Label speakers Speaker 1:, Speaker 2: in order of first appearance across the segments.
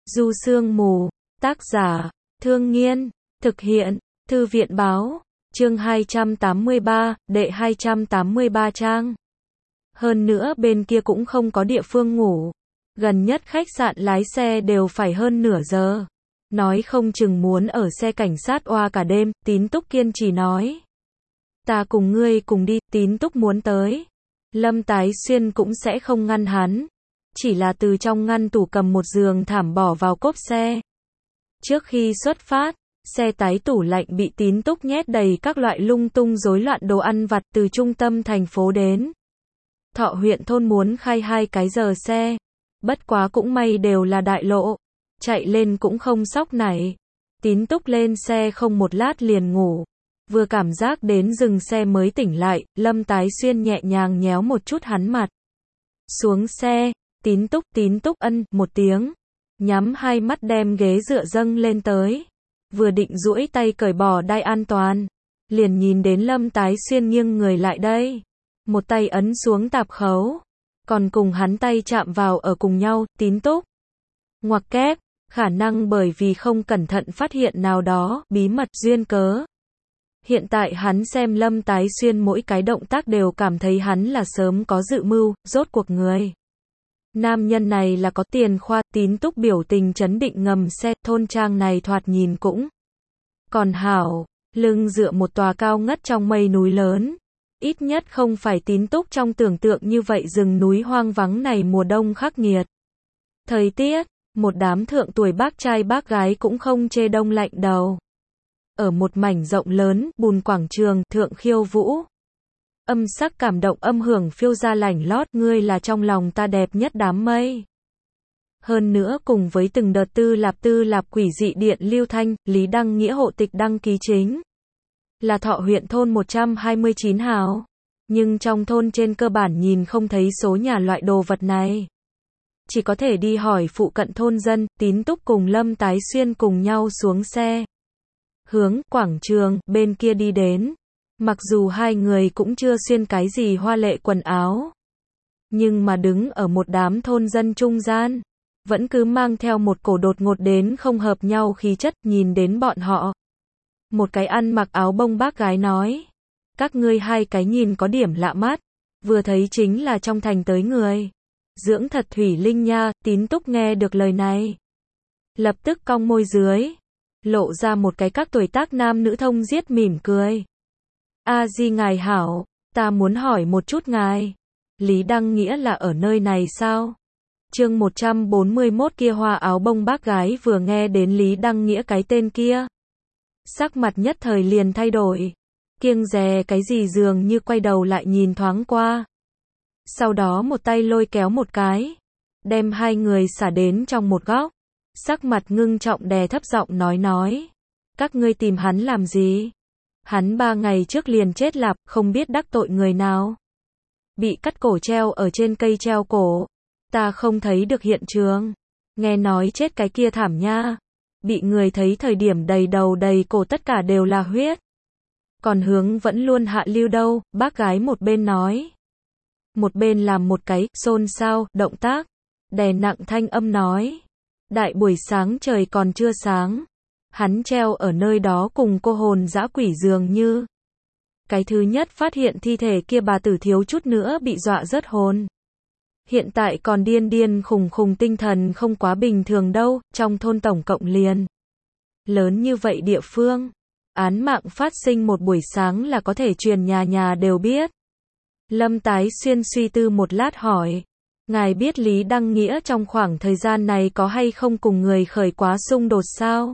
Speaker 1: Du Sương Mù, tác giả, Thương Nghiên, thực hiện, Thư viện báo, chương 283, đệ 283 trang. Hơn nữa bên kia cũng không có địa phương ngủ. Gần nhất khách sạn lái xe đều phải hơn nửa giờ. Nói không chừng muốn ở xe cảnh sát oa cả đêm, Tín Túc kiên trì nói. Ta cùng ngươi cùng đi, Tín Túc muốn tới. Lâm Tái Xuyên cũng sẽ không ngăn hắn. Chỉ là từ trong ngăn tủ cầm một giường thảm bỏ vào cốp xe. Trước khi xuất phát, xe tái tủ lạnh bị Tín Túc nhét đầy các loại lung tung rối loạn đồ ăn vặt từ trung tâm thành phố đến Thọ huyện thôn muốn khai 2 cái giờ xe. Bất quá cũng may đều là đại lộ. Chạy lên cũng không sóc nảy. Tín Túc lên xe không một lát liền ngủ. Vừa cảm giác đến dừng xe mới tỉnh lại, Lâm Tái Xuyên nhẹ nhàng nhéo một chút hắn mặt. Xuống xe, Tín Túc ân, một tiếng. Nhắm hai mắt đem ghế dựa dâng lên tới. Vừa định duỗi tay cởi bỏ đai an toàn. Liền nhìn đến Lâm Tái Xuyên nghiêng người lại đây. Một tay ấn xuống tạp khấu. Còn cùng hắn tay chạm vào ở cùng nhau, Tín Túc. Ngoặc kép, khả năng bởi vì không cẩn thận phát hiện nào đó, bí mật duyên cớ. Hiện tại hắn xem Lâm Tái Xuyên mỗi cái động tác đều cảm thấy hắn là sớm có dự mưu, rốt cuộc người. Nam nhân này là có tiền khoa. Tín Túc biểu tình trấn định ngầm xe, thôn trang này thoạt nhìn cũng còn hảo, lưng dựa một tòa cao ngất trong mây núi lớn. Ít nhất không phải Tín Túc trong tưởng tượng như vậy rừng núi hoang vắng này mùa đông khắc nghiệt. Thời tiết, một đám thượng tuổi bác trai bác gái cũng không chê đông lạnh đầu. Ở một mảnh rộng lớn, bùn quảng trường, thượng khiêu vũ. Âm sắc cảm động âm hưởng phiêu ra lảnh lót, ngươi là trong lòng ta đẹp nhất đám mây. Hơn nữa cùng với từng đợt tư lạp quỷ dị điện lưu thanh, Lý Đăng Nghĩa hộ tịch đăng ký chính là Thọ huyện thôn 129 hào. Nhưng trong thôn trên cơ bản nhìn không thấy số nhà loại đồ vật này. Chỉ có thể đi hỏi phụ cận thôn dân. Tín Túc cùng Lâm Tái Xuyên cùng nhau xuống xe. Hướng quảng trường bên kia đi đến. Mặc dù hai người cũng chưa xuyên cái gì hoa lệ quần áo. Nhưng mà đứng ở một đám thôn dân trung gian. Vẫn cứ mang theo một cổ đột ngột đến không hợp nhau khí chất. Nhìn đến bọn họ. Một cái ăn mặc áo bông bác gái nói. Các ngươi hai cái nhìn có điểm lạ mắt. Vừa thấy chính là trong thành tới người. Dưỡng thật thủy linh nha. Tín Túc nghe được lời này. Lập tức cong môi dưới. Lộ ra một cái các tuổi tác nam nữ thông giết mỉm cười. A di ngài hảo. Ta muốn hỏi một chút ngài. Lý Đăng Nghĩa là ở nơi này sao? Chương 141 kia hoa áo bông bác gái vừa nghe đến Lý Đăng Nghĩa cái tên kia. Sắc mặt nhất thời liền thay đổi. Kiêng dè cái gì dường như quay đầu lại nhìn thoáng qua. Sau đó một tay lôi kéo một cái. Đem hai người xả đến trong một góc. Sắc mặt ngưng trọng đè thấp giọng nói. Các ngươi tìm hắn làm gì? Hắn 3 ngày trước liền chết lạp, không biết đắc tội người nào. Bị cắt cổ treo ở trên cây treo cổ. Ta không thấy được hiện trường. Nghe nói chết cái kia thảm nha. Bị người thấy thời điểm đầy đầu đầy cổ tất cả đều là huyết. Còn hướng vẫn luôn hạ lưu đâu, bác gái một bên nói. Một bên làm một cái, xôn xao, động tác. Đè nặng thanh âm nói. Đại buổi sáng trời còn chưa sáng. Hắn treo ở nơi đó cùng cô hồn dã quỷ dường như. Cái thứ nhất phát hiện thi thể kia bà tử thiếu chút nữa bị dọa rớt hồn. Hiện tại còn điên khùng tinh thần không quá bình thường đâu, trong thôn tổng cộng liền. Lớn như vậy địa phương. Án mạng phát sinh một buổi sáng là có thể truyền nhà nhà đều biết. Lâm Tái Xuyên suy tư một lát hỏi. Ngài biết Lý Đăng Nghĩa trong khoảng thời gian này có hay không cùng người khởi quá xung đột sao?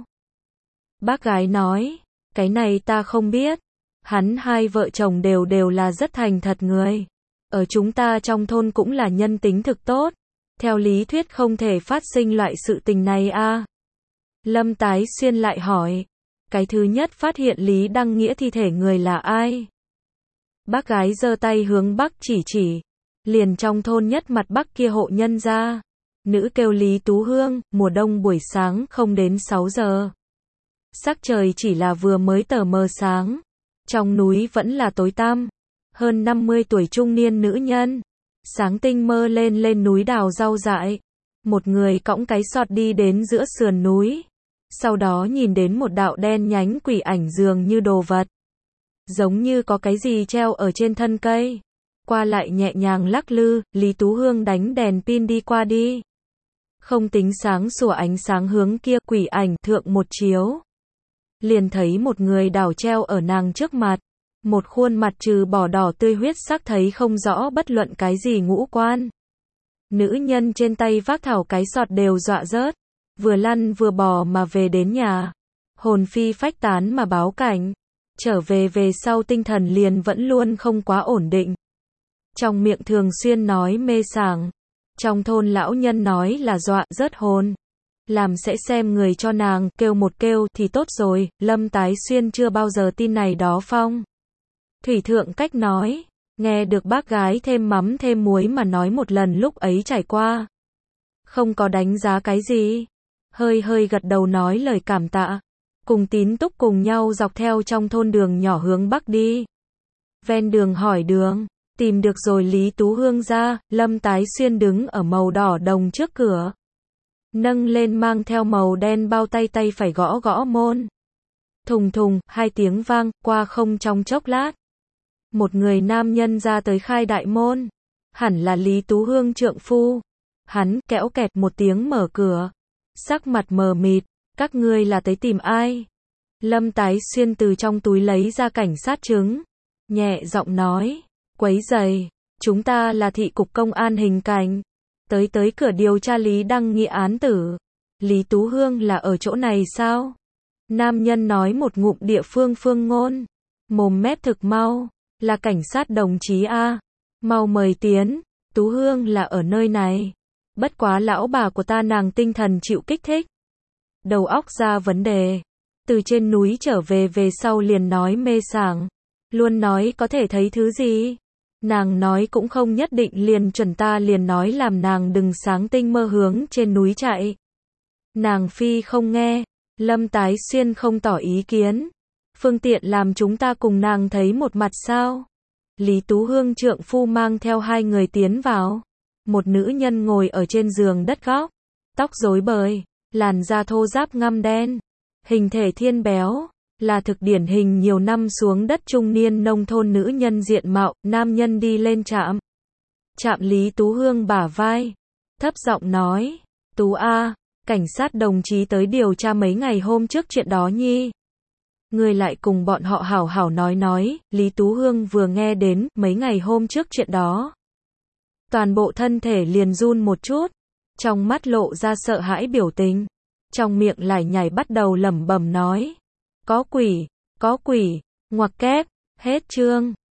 Speaker 1: Bác gái nói. Cái này ta không biết. Hắn hai vợ chồng đều là rất thành thật người. Ở chúng ta trong thôn cũng là nhân tính thực tốt. Theo lý thuyết không thể phát sinh loại sự tình này a. Lâm Tái Xuyên lại hỏi. Cái thứ nhất phát hiện Lý Đăng Nghĩa thi thể người là ai? Bác gái giơ tay hướng bắc chỉ. Liền trong thôn nhất mặt bắc kia hộ nhân ra. Nữ kêu Lý Tú Hương, mùa đông buổi sáng không đến 6 giờ. Sắc trời chỉ là vừa mới tờ mờ sáng. Trong núi vẫn là tối tăm. Hơn 50 tuổi trung niên nữ nhân. Sáng tinh mơ lên núi đào rau dại. Một người cõng cái sọt đi đến giữa sườn núi. Sau đó nhìn đến một đạo đen nhánh quỷ ảnh dường như đồ vật. Giống như có cái gì treo ở trên thân cây. Qua lại nhẹ nhàng lắc lư, Lý Tú Hương đánh đèn pin đi qua đi. Không tính sáng sủa ánh sáng hướng kia, quỷ ảnh thượng một chiếu. Liền thấy một người đảo treo ở nàng trước mặt. Một khuôn mặt trừ bỏ đỏ tươi huyết sắc thấy không rõ bất luận cái gì ngũ quan. Nữ nhân trên tay vác thảo cái sọt đều dọa rớt. Vừa lăn vừa bò mà về đến nhà. Hồn phi phách tán mà báo cảnh. Trở về sau tinh thần liền vẫn luôn không quá ổn định. Trong miệng thường xuyên nói mê sảng. Trong thôn lão nhân nói là dọa rớt hồn. Làm sẽ xem người cho nàng, kêu một kêu thì tốt rồi. Lâm Tái Xuyên chưa bao giờ tin này đó phong. Thủy thượng cách nói. Nghe được bác gái thêm mắm thêm muối mà nói một lần lúc ấy trải qua. Không có đánh giá cái gì. Hơi gật đầu nói lời cảm tạ. Cùng Tín Túc cùng nhau dọc theo trong thôn đường nhỏ hướng bắc đi. Ven đường hỏi đường. Tìm được rồi Lý Tú Hương ra. Lâm Tái Xuyên đứng ở màu đỏ đồng trước cửa. Nâng lên mang theo màu đen bao tay phải gõ gõ môn. Thùng thùng, hai tiếng vang, qua không trong chốc lát. Một người nam nhân ra tới khai đại môn. Hẳn là Lý Tú Hương trượng phu. Hắn kẽo kẹt một tiếng mở cửa. Sắc mặt mờ mịt, các ngươi là tới tìm ai? Lâm Tái Xuyên từ trong túi lấy ra cảnh sát chứng. Nhẹ giọng nói, quấy rầy, chúng ta là thị cục công an hình cảnh. Tới cửa điều tra Lý Đăng Nghị án tử. Lý Tú Hương là ở chỗ này sao? Nam nhân nói một ngụm địa phương phương ngôn. Mồm mép thực mau. Là cảnh sát đồng chí A. Mau mời tiến. Tú Hương là ở nơi này. Bất quá lão bà của ta nàng tinh thần chịu kích thích. Đầu óc ra vấn đề. Từ trên núi trở về sau liền nói mê sảng. Luôn nói có thể thấy thứ gì. Nàng nói cũng không nhất định liền chuẩn, ta liền nói làm nàng đừng sáng tinh mơ hướng trên núi chạy. Nàng phi không nghe. Lâm Tái Xuyên không tỏ ý kiến. Phương tiện làm chúng ta cùng nàng thấy một mặt sao? Lý Tú Hương trượng phu mang theo hai người tiến vào. Một nữ nhân ngồi ở trên giường đất góc. Tóc rối bời. Làn da thô ráp ngăm đen. Hình thể thiên béo. Là thực điển hình nhiều năm xuống đất trung niên nông thôn nữ nhân diện mạo. Nam nhân đi lên chạm Lý Tú Hương bả vai. Thấp giọng nói. Tú A, cảnh sát đồng chí tới điều tra mấy ngày hôm trước chuyện đó nhi. Người lại cùng bọn họ hảo hảo nói. Lý Tú Hương vừa nghe đến mấy ngày hôm trước chuyện đó. Toàn bộ thân thể liền run một chút. Trong mắt lộ ra sợ hãi biểu tình. Trong miệng lải nhải bắt đầu lẩm bẩm nói. Có quỷ, ngoặc kép, hết chương.